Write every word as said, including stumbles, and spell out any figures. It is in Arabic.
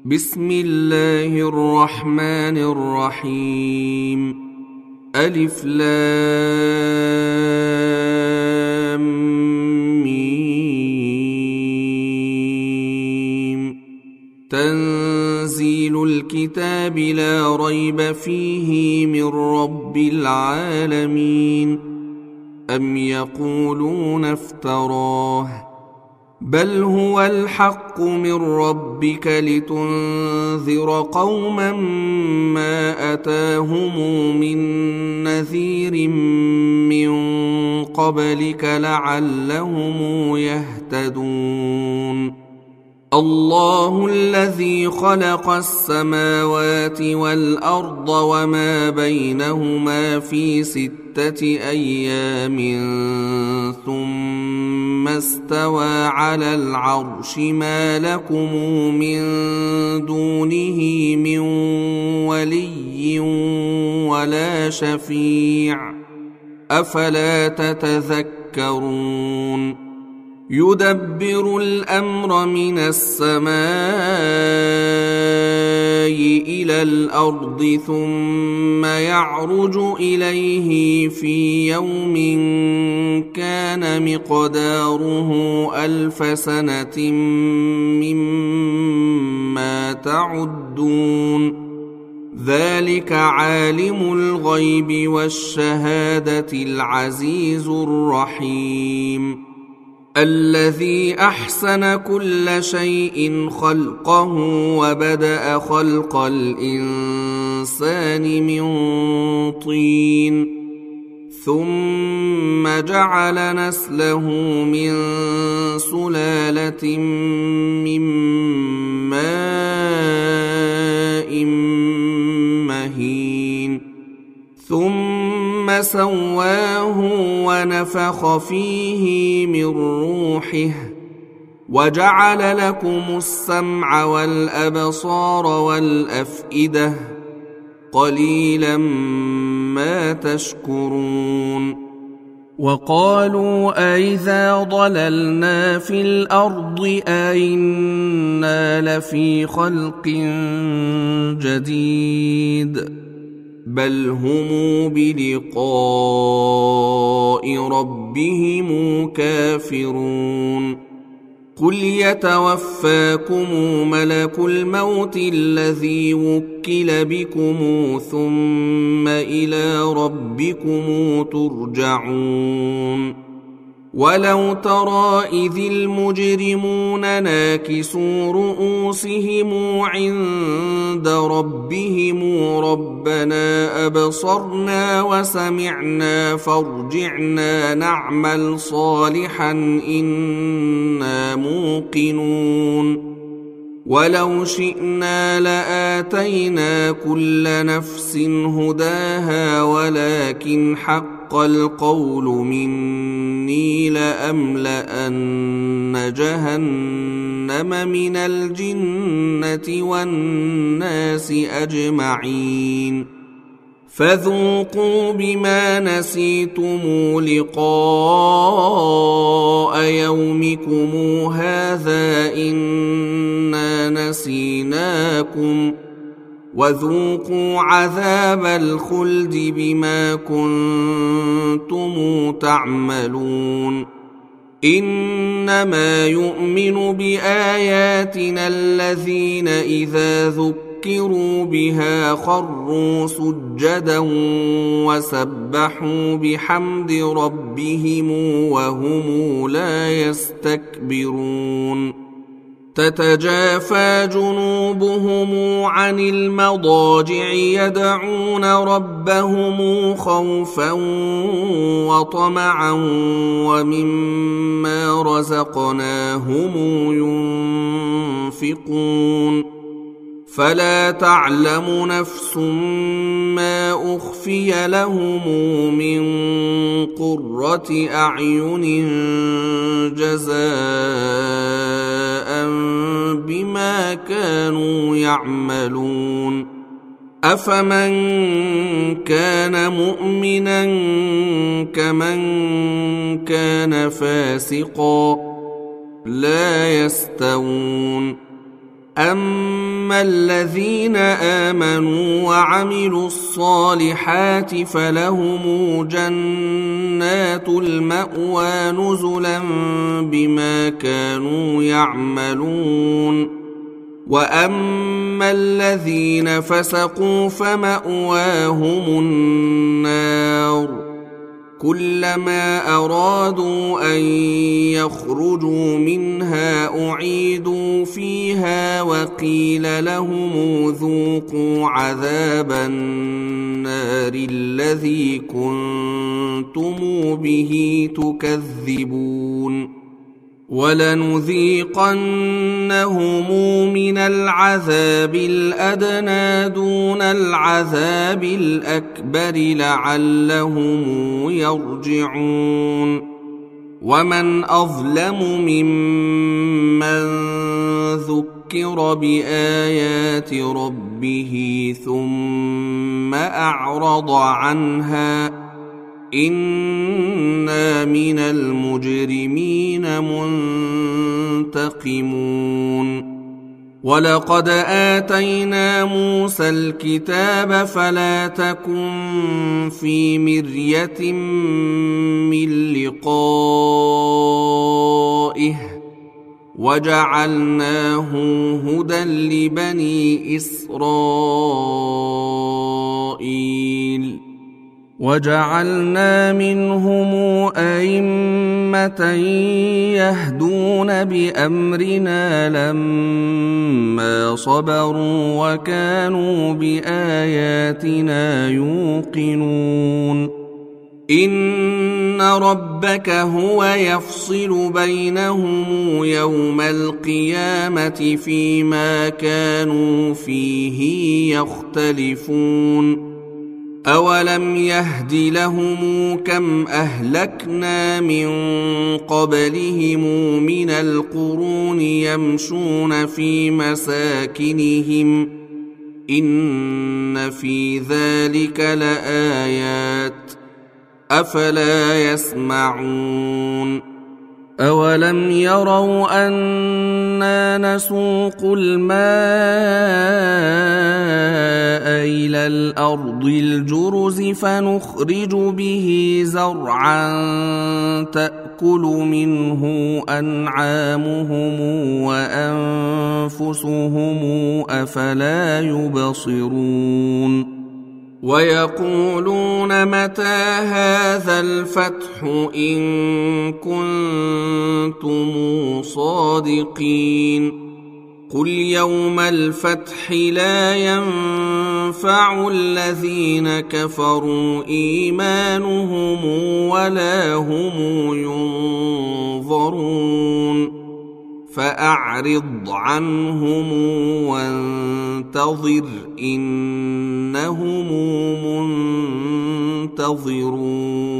بسم الله الرحمن الرحيم. ألف لام ميم. تنزيل الكتاب لا ريب فيه من رب العالمين. أم يقولون افتراه بل هو الحق من ربك لتنذر قوما ما أتاهم من نذير من قبلك لعلهم يهتدون. الله الذي خلق السماوات والأرض وما بينهما في ستة أيام ثم استوى على العرش ما لكم من دونه من ولي ولا شفيع أفلا تتذكرون. يدبر الأمر من السماء إلى الأرض ثم يعرج إليه في يوم كان مقداره ألف سنة مما تعدون. ذلك عالم الغيب والشهادة العزيز الرحيم. الذي أحسن كل شيء خلقه وبدأ خلق الإنسان من طين ثم جعل نسله من سلالة من ماء مهين ثم سواه ونفخ فيه من روحه وجعل لكم السمع والأبصار والأفئدة قليلا ما تشكرون. وقالوا أئذا ضللنا في الأرض أئنا لفي خلق جديد بل هم بلقاء ربهم كافرون. قل يتوفاكم ملك الموت الذي وكل بكم ثم إلى ربكم ترجعون. ولو ترى إذ المجرمون ناكسوا رؤوسهم عند ربهم ربنا أبصرنا وسمعنا فارجعنا نعمل صالحا إنا موقنون. ولو شئنا لآتينا كل نفس هداها ولكن حق القول مني لأملأن جهنم من الجنة والناس أجمعين. فذوقوا بما نسيتم لقاء يومكم هذا إنا نسيناكم وذوقوا عذاب الخلد بما كنتم تعملون. إنما يؤمن بآياتنا الذين إذا ذكروا بها خروا سجدا وسبحوا بحمد ربهم وهم لا يستكبرون. تتجافى جنوبهم عن المضاجع يدعون ربهم خوفا وطمعا ومما رزقناهم ينفقون. فلا تعلم نفس ما أخفي لهم من قرة أعين جزاء بما كانوا يعملون. أفمن كان مؤمنا كمن كان فاسقا لا يستوون. أما الذين آمنوا وعملوا الصالحات فلهم جنات المأوى نزلا بما كانوا يعملون وأما الذين فسقوا فمأواهم النار كلما أرادوا أن يخرجوا منها أعيدوا فيها وقيل لهم ذوقوا عذاب النار الذي كنتم به تكذبون ولنذيقنهم من العذاب الأدنى دون العذاب الأكبر لعلهم يرجعون ومن أظلم ممن ذكر بآيات ربه ثم أعرض عنها إنا من المجرمين منتقمون ولقد آتينا موسى الكتاب فلا تكن في مرية من لقائه وجعلناه هدى لبني إسرائيل وجعلنا منهم أئمة يهدون بأمرنا لما صبروا وكانوا بآياتنا يوقنون إن ربك هو يفصل بينهم يوم القيامة فيما كانوا فيه يختلفون أولم يهد لهم كم أهلكنا من قبلهم من القرون يمشون في مساكنهم إن في ذلك لآيات أفلا يسمعون أولم يروا أنا نسوق الماء إلى الأرض الجرز فنخرج به زرعا تأكل منه أنعامهم وأنفسهم أفلا يبصرون ويقولون متى هذا الفتح إن كنتم صادقين قل يوم الفتح لا ينفع الذين كفروا إيمانهم ولا هم ينظرون فأعرض عنهم وانتظر إنهم منتظرون